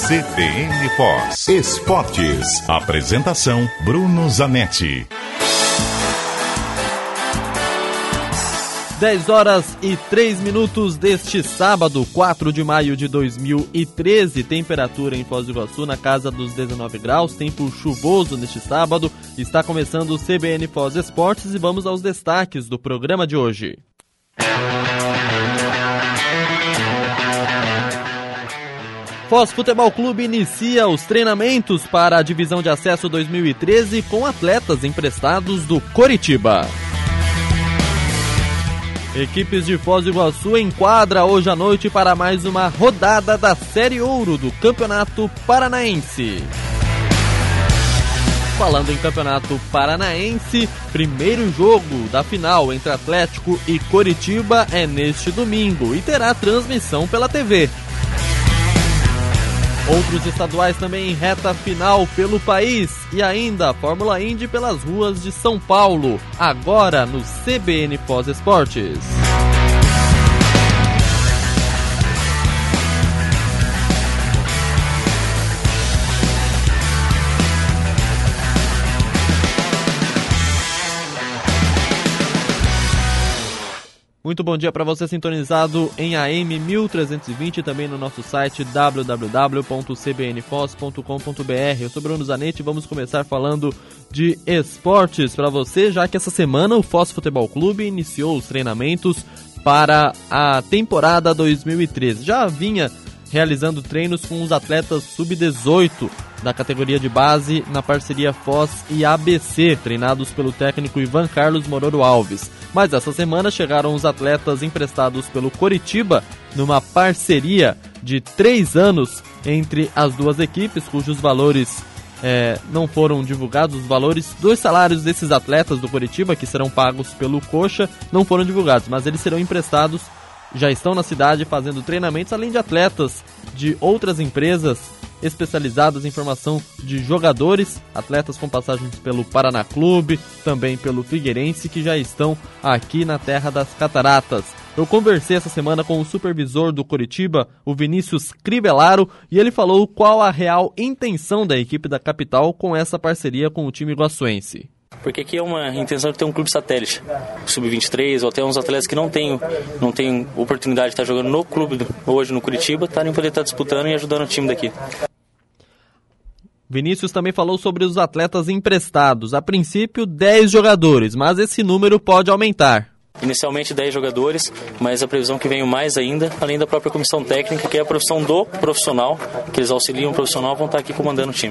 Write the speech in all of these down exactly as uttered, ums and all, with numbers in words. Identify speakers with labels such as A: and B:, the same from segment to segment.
A: C B N Foz Esportes. Apresentação Bruno Zanetti.
B: dez horas e três minutos deste sábado, quatro de maio de dois mil e treze, temperatura em Foz do Iguaçu na casa dos dezenove graus, tempo chuvoso neste sábado. Está começando o C B N Foz Esportes e vamos aos destaques do programa de hoje. Foz Futebol Clube inicia os treinamentos para a divisão de acesso dois mil e treze com atletas emprestados do Coritiba. Equipes de Foz do Iguaçu enquadra hoje à noite para mais uma rodada da Série Ouro do Campeonato Paranaense. Falando em Campeonato Paranaense, primeiro jogo da final entre Atlético e Coritiba é neste domingo e terá transmissão pela T V. Outros estaduais também em reta final pelo país e ainda a Fórmula Indy pelas ruas de São Paulo, agora no C B N Foz Esportes. Muito bom dia para você sintonizado em A M mil trezentos e vinte e também no nosso site w w w ponto c b n foz ponto com ponto b r. Eu sou Bruno Zanetti e vamos começar falando de esportes para você, já que essa semana o Foz Futebol Clube iniciou os treinamentos para a temporada dois mil e treze. Já vinha realizando treinos com os atletas sub dezoito da categoria de base na parceria Foz e A B C, treinados pelo técnico Ivan Carlos Mororo Alves. Mas essa semana chegaram os atletas emprestados pelo Coritiba numa parceria de três anos entre as duas equipes, cujos valores é, não foram divulgados. Os valores dos salários desses atletas do Coritiba, que serão pagos pelo Coxa, não foram divulgados, mas eles serão emprestados, já estão na cidade fazendo treinamentos, além de atletas de outras empresas especializadas em formação de jogadores, atletas com passagens pelo Paraná Clube, também pelo Figueirense, que já estão aqui na terra das Cataratas. Eu conversei essa semana com o supervisor do Coritiba, o Vinícius Crivellaro, e ele falou qual a real intenção da equipe da capital com essa parceria com o time iguaçuense.
C: Porque aqui é uma intenção de ter um clube satélite, sub vinte e três, ou até uns atletas que não têm, não têm oportunidade de estar jogando no clube hoje no Curitiba, estarem poder estar disputando e ajudando o time daqui.
B: Vinícius também falou sobre os atletas emprestados. A princípio, dez jogadores, mas esse número pode aumentar.
C: Inicialmente dez jogadores, mas a previsão que venham mais ainda, além da própria comissão técnica, que é a profissão do profissional, que eles auxiliam o profissional, vão estar aqui comandando o time.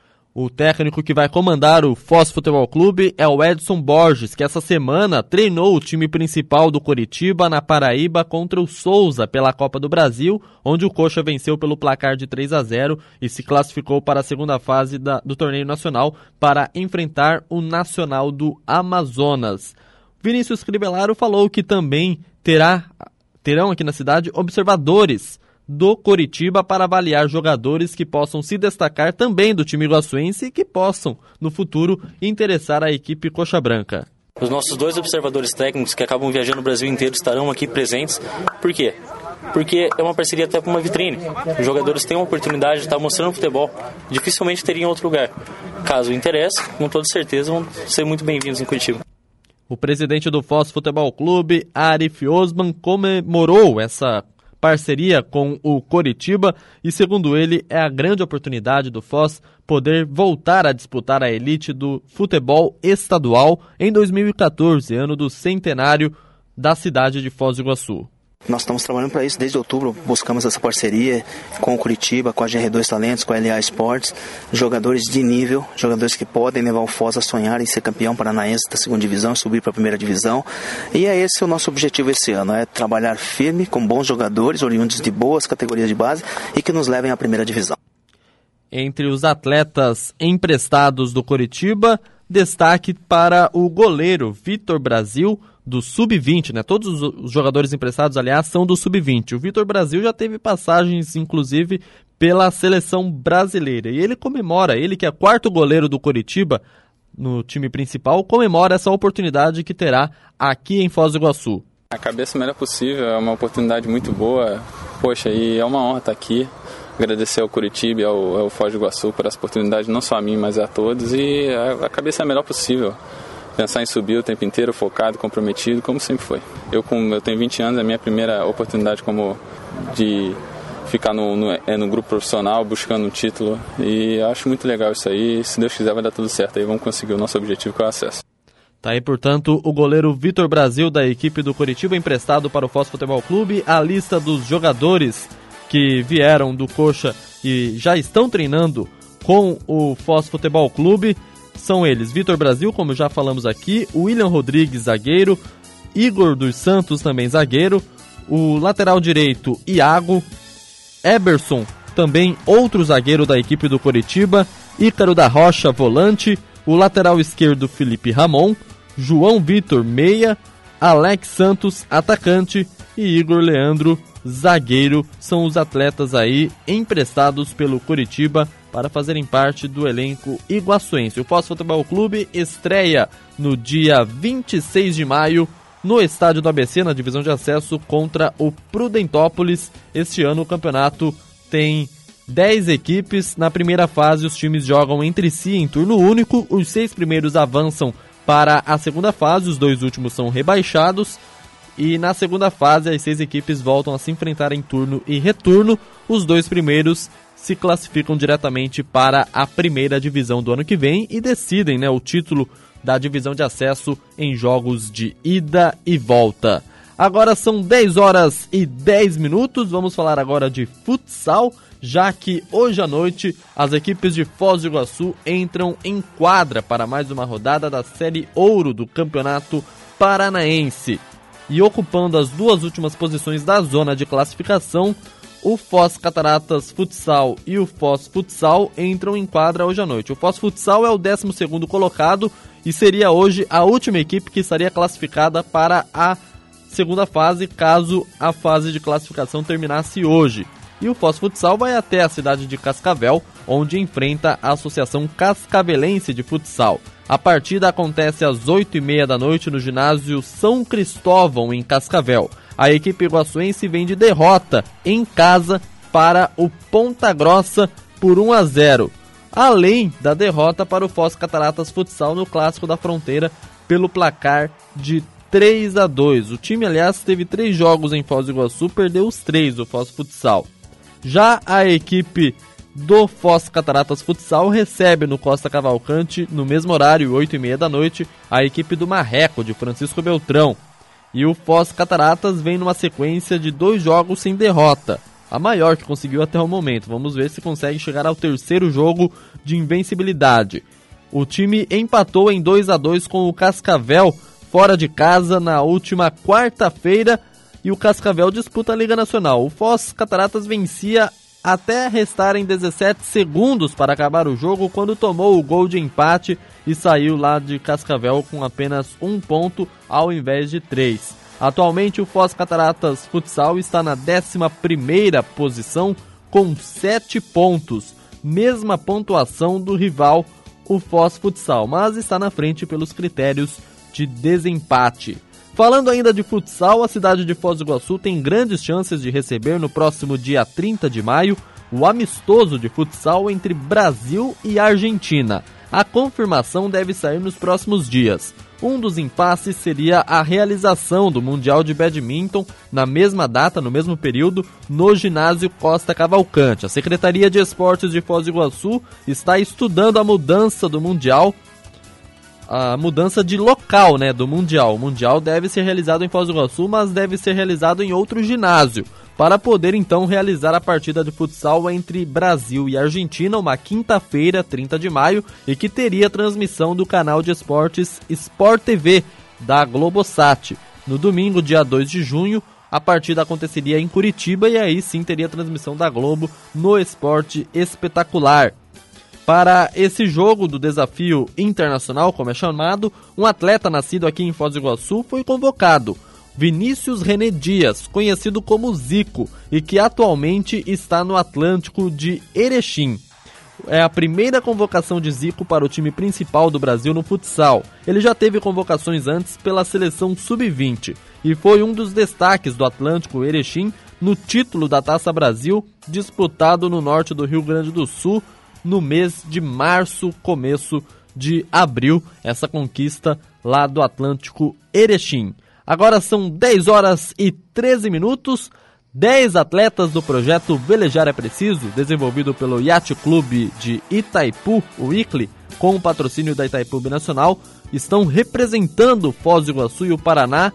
B: O técnico que vai comandar o Foz Futebol Clube é o Edson Borges, que essa semana treinou o time principal do Coritiba na Paraíba contra o Souza pela Copa do Brasil, onde o Coxa venceu pelo placar de três a zero e se classificou para a segunda fase da, do torneio nacional para enfrentar o Nacional do Amazonas. Vinícius Crivellaro falou que também terá, terão aqui na cidade observadores do Coritiba para avaliar jogadores que possam se destacar também do time iguaçuense e que possam, no futuro, interessar a equipe coxa branca.
C: Os nossos dois observadores técnicos que acabam viajando o Brasil inteiro estarão aqui presentes. Por quê? Porque é uma parceria até para uma vitrine. Os jogadores têm uma oportunidade de estar mostrando futebol. Dificilmente teriam em outro lugar. Caso interesse, com toda certeza vão ser muito bem-vindos em Curitiba.
B: O presidente do Foz Futebol Clube, Arif Osman, comemorou essa parceria com o Coritiba e, segundo ele, é a grande oportunidade do Foz poder voltar a disputar a elite do futebol estadual em dois mil e catorze, ano do centenário da cidade de Foz do Iguaçu.
D: Nós estamos trabalhando para isso desde outubro, buscamos essa parceria com o Curitiba, com a G R dois Talentos, com a L A Esportes, jogadores de nível, jogadores que podem levar o Foz a sonhar em ser campeão paranaense da segunda divisão, subir para a primeira divisão, e é esse o nosso objetivo esse ano, é trabalhar firme com bons jogadores, oriundos de boas categorias de base e que nos levem à primeira divisão.
B: Entre os atletas emprestados do Coritiba, destaque para o goleiro Vitor Brasil, do sub vinte, né? Todos os jogadores emprestados, aliás, são do sub vinte. O Vitor Brasil já teve passagens, inclusive, pela seleção brasileira. E ele comemora, ele que é quarto goleiro do Coritiba no time principal, comemora essa oportunidade que terá aqui em Foz do Iguaçu.
E: A cabeça melhor possível, é uma oportunidade muito boa. Poxa, e é uma honra estar aqui. agradecer ao Curitiba e ao, ao Foz do Iguaçu por essa oportunidade, não só a mim, mas a todos, e a, a cabeça é a melhor possível. Pensar em subir o tempo inteiro, focado, comprometido, como sempre foi. Eu, com, eu tenho vinte anos, é a minha primeira oportunidade como de ficar no, no, é, no grupo profissional, buscando um título, e acho muito legal isso aí. Se Deus quiser vai dar tudo certo, aí vamos conseguir o nosso objetivo, que é o acesso.
B: Tá aí, portanto, o goleiro Vitor Brasil, da equipe do Curitiba, emprestado para o Foz Futebol Clube. A lista dos jogadores que vieram do Coxa e já estão treinando com o Foz Futebol Clube são eles: Vitor Brasil, como já falamos aqui, o William Rodrigues, zagueiro, Igor dos Santos, também zagueiro, o lateral direito, Iago, Eberson, também outro zagueiro da equipe do Curitiba, Ícaro da Rocha, volante, o lateral esquerdo, Felipe Ramon, João Vitor, meia, Alex Santos, atacante, e Igor Leandro, zagueiro. São os atletas aí emprestados pelo Curitiba para fazerem parte do elenco iguaçuense. O Foz Futebol Clube estreia no dia vinte e seis de maio no estádio do A B C, na divisão de acesso, contra o Prudentópolis. Este ano o campeonato tem dez equipes. Na primeira fase os times jogam entre si em turno único. Os seis primeiros avançam para a segunda fase, os dois últimos são rebaixados. E na segunda fase as seis equipes voltam a se enfrentar em turno e retorno. Os dois primeiros se classificam diretamente para a primeira divisão do ano que vem e decidem, né, o título da divisão de acesso em jogos de ida e volta. Agora são dez horas e dez minutos, vamos falar agora de futsal, já que hoje à noite as equipes de Foz do Iguaçu entram em quadra para mais uma rodada da Série Ouro do Campeonato Paranaense. E ocupando as duas últimas posições da zona de classificação, o Foz Cataratas Futsal e o Foz Futsal entram em quadra hoje à noite. O Foz Futsal é o décimo segundo colocado e seria hoje a última equipe que estaria classificada para a segunda fase, caso a fase de classificação terminasse hoje. E o Foz Futsal vai até a cidade de Cascavel, onde enfrenta a Associação Cascavelense de Futsal. A partida acontece às oito e meia da noite no ginásio São Cristóvão, em Cascavel. A equipe iguaçuense vem de derrota em casa para o Ponta Grossa por um a zero, além da derrota para o Foz Cataratas Futsal no Clássico da Fronteira pelo placar de três a dois. O time, aliás, teve três jogos em Foz do Iguaçu, perdeu os três, o Foz Futsal. Já a equipe do Foz Cataratas Futsal recebe no Costa Cavalcante, no mesmo horário, oito e meia da noite, a equipe do Marreco, de Francisco Beltrão. E o Foz Cataratas vem numa sequência de dois jogos sem derrota, a maior que conseguiu até o momento. Vamos ver se consegue chegar ao terceiro jogo de invencibilidade. O time empatou em dois a dois com o Cascavel, fora de casa, na última quarta-feira, e o Cascavel disputa a Liga Nacional. O Foz Cataratas vencia até restarem dezessete segundos para acabar o jogo, quando tomou o gol de empate e saiu lá de Cascavel com apenas um ponto ao invés de três. Atualmente o Foz Cataratas Futsal está na décima primeira posição com sete pontos, mesma pontuação do rival, o Foz Futsal, mas está na frente pelos critérios de desempate. Falando ainda de futsal, a cidade de Foz do Iguaçu tem grandes chances de receber no próximo dia trinta de maio o amistoso de futsal entre Brasil e Argentina. A confirmação deve sair nos próximos dias. Um dos impasses seria a realização do Mundial de Badminton na mesma data, no mesmo período, no ginásio Costa Cavalcante. A Secretaria de Esportes de Foz do Iguaçu está estudando a mudança do Mundial, a mudança de local, né, do Mundial. O Mundial deve ser realizado em Foz do Iguaçu, mas deve ser realizado em outro ginásio, para poder então realizar a partida de futsal entre Brasil e Argentina, uma quinta-feira, trinta de maio, e que teria transmissão do canal de esportes Sport T V, da Globosat. No domingo, dia dois de junho, a partida aconteceria em Curitiba e aí sim teria transmissão da Globo no Esporte Espetacular. Para esse jogo do desafio internacional, como é chamado, um atleta nascido aqui em Foz do Iguaçu foi convocado, Vinícius René Dias, conhecido como Zico, e que atualmente está no Atlântico de Erechim. É a primeira convocação de Zico para o time principal do Brasil no futsal. Ele já teve convocações antes pela seleção sub vinte e foi um dos destaques do Atlântico Erechim no título da Taça Brasil, disputado no norte do Rio Grande do Sul, no mês de março, começo de abril, essa conquista lá do Atlântico Erechim. Agora são dez horas e treze minutos, dez atletas do projeto Velejar é Preciso, desenvolvido pelo Yacht Clube de Itaipu, o I C L I, com o patrocínio da Itaipu Binacional, estão representando Foz do Iguaçu e o Paraná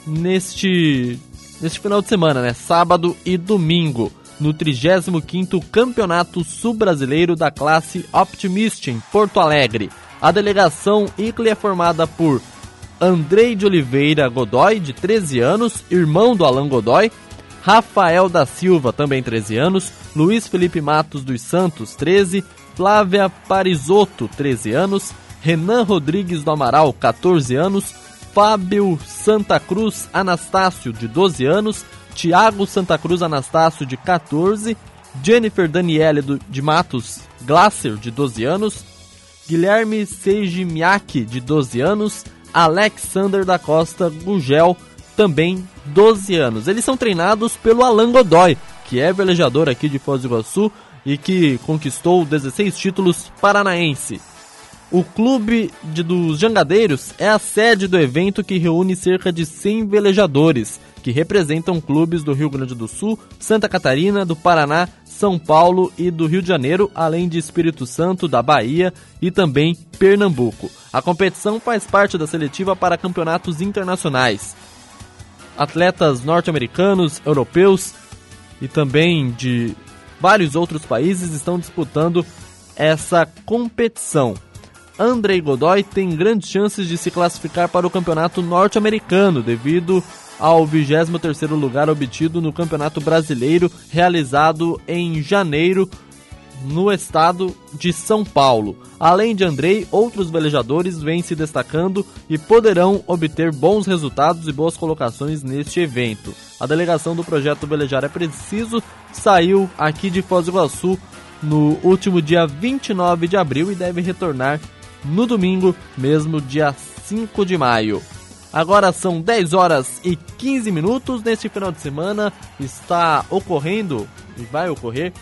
B: neste, neste final de semana, né? Sábado e domingo, no trigésimo quinto Campeonato Sul-Brasileiro da classe Optimist em Porto Alegre. A delegação I C L I é formada por Andrei de Oliveira Godoy, de treze anos, irmão do Alan Godoy, Rafael da Silva, também treze anos, Luiz Felipe Matos dos Santos, treze, Flávia Parisotto, treze anos, Renan Rodrigues do Amaral, catorze anos, Fábio Santa Cruz Anastácio, de doze anos, Tiago Santa Cruz Anastácio, de catorze, Jennifer Daniele de Matos Glasser, de doze anos, Guilherme Seiji Miyake, de doze anos, Alexander da Costa Gugel, também doze anos. Eles são treinados pelo Alan Godoy, que é velejador aqui de Foz do Iguaçu e que conquistou dezesseis títulos paranaense. O Clube de, dos Jangadeiros é a sede do evento, que reúne cerca de cem velejadores, que representam clubes do Rio Grande do Sul, Santa Catarina, do Paraná, São Paulo e do Rio de Janeiro, além de Espírito Santo, da Bahia e também Pernambuco. A competição faz parte da seletiva para campeonatos internacionais. Atletas norte-americanos, europeus e também de vários outros países estão disputando essa competição. Andrei Godoy tem grandes chances de se classificar para o campeonato norte-americano, devido ao vigésimo terceiro lugar obtido no Campeonato Brasileiro, realizado em janeiro, no estado de São Paulo. Além de Andrei, outros velejadores vêm se destacando e poderão obter bons resultados e boas colocações neste evento. A delegação do projeto Velejar é Preciso saiu aqui de Foz do Iguaçu no último dia vinte e nove de abril e deve retornar no domingo, mesmo dia cinco de maio. Agora são dez horas e quinze minutos. Neste final de semana está ocorrendo e vai ocorrer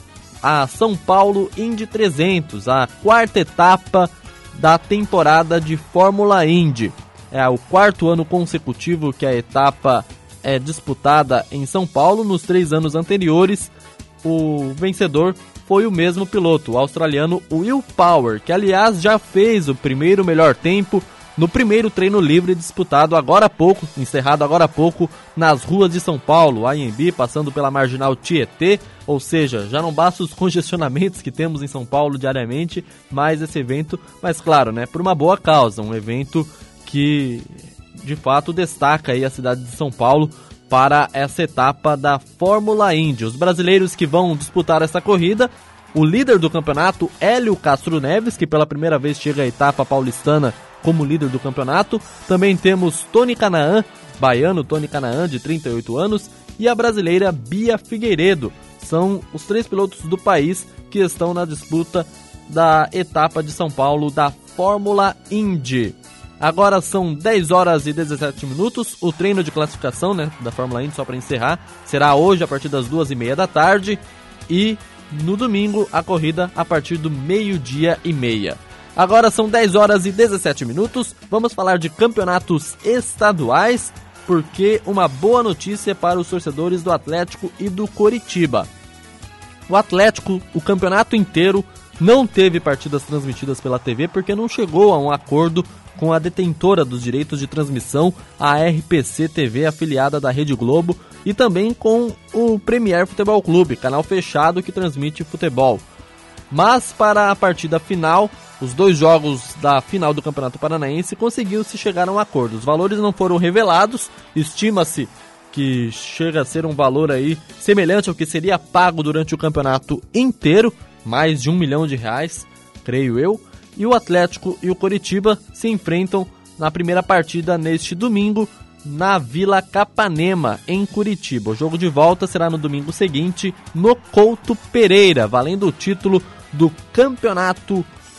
B: a São Paulo Indy trezentos, a quarta etapa da temporada de Fórmula Indy. É o quarto ano consecutivo que a etapa é disputada em São Paulo. Nos três anos anteriores, o vencedor foi o mesmo piloto, o australiano Will Power, que aliás já fez o primeiro melhor tempo no primeiro treino livre disputado agora há pouco, encerrado agora há pouco, nas ruas de São Paulo, A M B, passando pela Marginal Tietê, ou seja, já não basta os congestionamentos que temos em São Paulo diariamente, mais esse evento, mas claro, né, por uma boa causa, um evento que de fato destaca aí a cidade de São Paulo para essa etapa da Fórmula Indy. Os brasileiros que vão disputar essa corrida, o líder do campeonato, Hélio Castro Neves, que pela primeira vez chega à etapa paulistana como líder do campeonato. Também temos Tony Canaan, baiano Tony Canaan, de trinta e oito anos, e a brasileira Bia Figueiredo. São os três pilotos do país que estão na disputa da etapa de São Paulo da Fórmula Indy. Agora são dez horas e dezessete minutos. O treino de classificação, né, da Fórmula Indy, só para encerrar, será hoje a partir das duas e meia da tarde e no domingo a corrida a partir do meio-dia e meia. Agora são dez horas e dezessete minutos. Vamos falar de campeonatos estaduais, porque uma boa notícia para os torcedores do Atlético e do Coritiba. O Atlético, o campeonato inteiro, não teve partidas transmitidas pela T V porque não chegou a um acordo com a detentora dos direitos de transmissão, a R P C T V, afiliada da Rede Globo, e também com o Premier Futebol Clube, canal fechado que transmite futebol. Mas para a partida final, os dois jogos da final do Campeonato Paranaense, conseguiu-se chegar a um acordo. Os valores não foram revelados, estima-se que chega a ser um valor aí semelhante ao que seria pago durante o campeonato inteiro, mais de um milhão de reais, creio eu. E o Atlético e o Coritiba se enfrentam na primeira partida neste domingo na Vila Capanema, em Curitiba. O jogo de volta será no domingo seguinte no Couto Pereira, valendo o título do Campeonato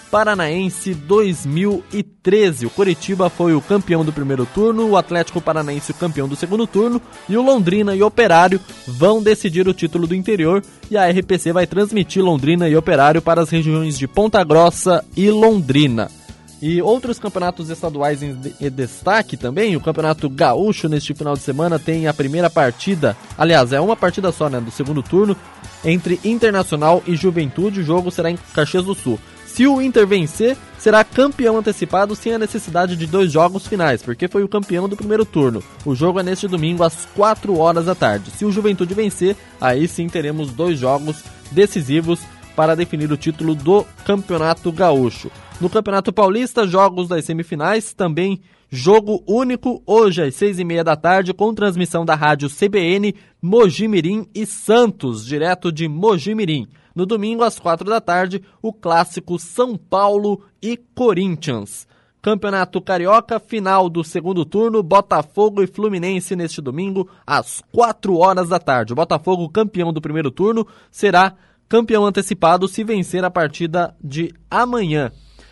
B: Paranaense dois mil e treze. O Coritiba foi o campeão do primeiro turno, o Atlético Paranaense o campeão do segundo turno, e o Londrina e Operário vão decidir o título do interior, e a R P C vai transmitir Londrina e Operário para as regiões de Ponta Grossa e Londrina. E outros campeonatos estaduais em destaque também, o Campeonato Gaúcho neste final de semana tem a primeira partida, aliás, é uma partida só, né, do segundo turno, entre Internacional e Juventude. O jogo será em Caxias do Sul. Se o Inter vencer, será campeão antecipado sem a necessidade de dois jogos finais, porque foi o campeão do primeiro turno. O jogo é neste domingo às quatro horas da tarde. Se o Juventude vencer, aí sim teremos dois jogos decisivos para definir o título do Campeonato Gaúcho. No Campeonato Paulista, jogos das semifinais, também jogo único, hoje às seis e meia da tarde, com transmissão da rádio C B N, Mojimirim e Santos, direto de Mojimirim. No domingo, às quatro da tarde, o clássico São Paulo e Corinthians. Campeonato Carioca, final do segundo turno, Botafogo e Fluminense neste domingo, às quatro horas da tarde. O Botafogo, campeão do primeiro turno, será campeão antecipado se vencer a partida de amanhã.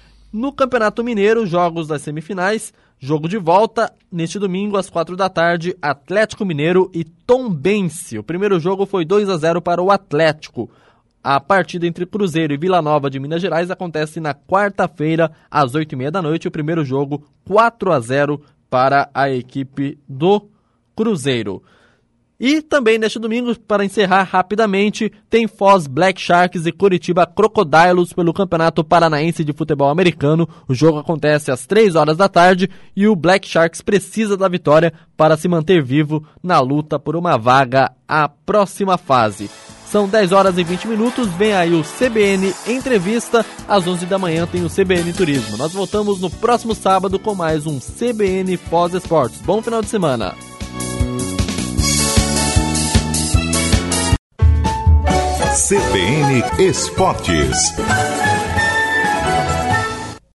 B: No Campeonato Mineiro, jogos das semifinais, jogo de volta, neste domingo, às quatro da tarde, Atlético Mineiro e Tombense. O primeiro jogo foi dois a zero para o Atlético. A partida entre Cruzeiro e Vila Nova de Minas Gerais acontece na quarta-feira, às oito e meia da noite. O primeiro jogo, quatro a zero para a equipe do Cruzeiro. E também neste domingo, para encerrar rapidamente, tem Foz Black Sharks e Curitiba Crocodilos pelo Campeonato Paranaense de Futebol Americano. O jogo acontece às três horas da tarde e o Black Sharks precisa da vitória para se manter vivo na luta por uma vaga à próxima fase. São dez horas e vinte minutos, vem aí o C B N Entrevista, às onze da manhã tem o C B N Turismo. Nós voltamos no próximo sábado com mais um C B N Foz Esportes. Bom final de semana!
A: C B N Esportes.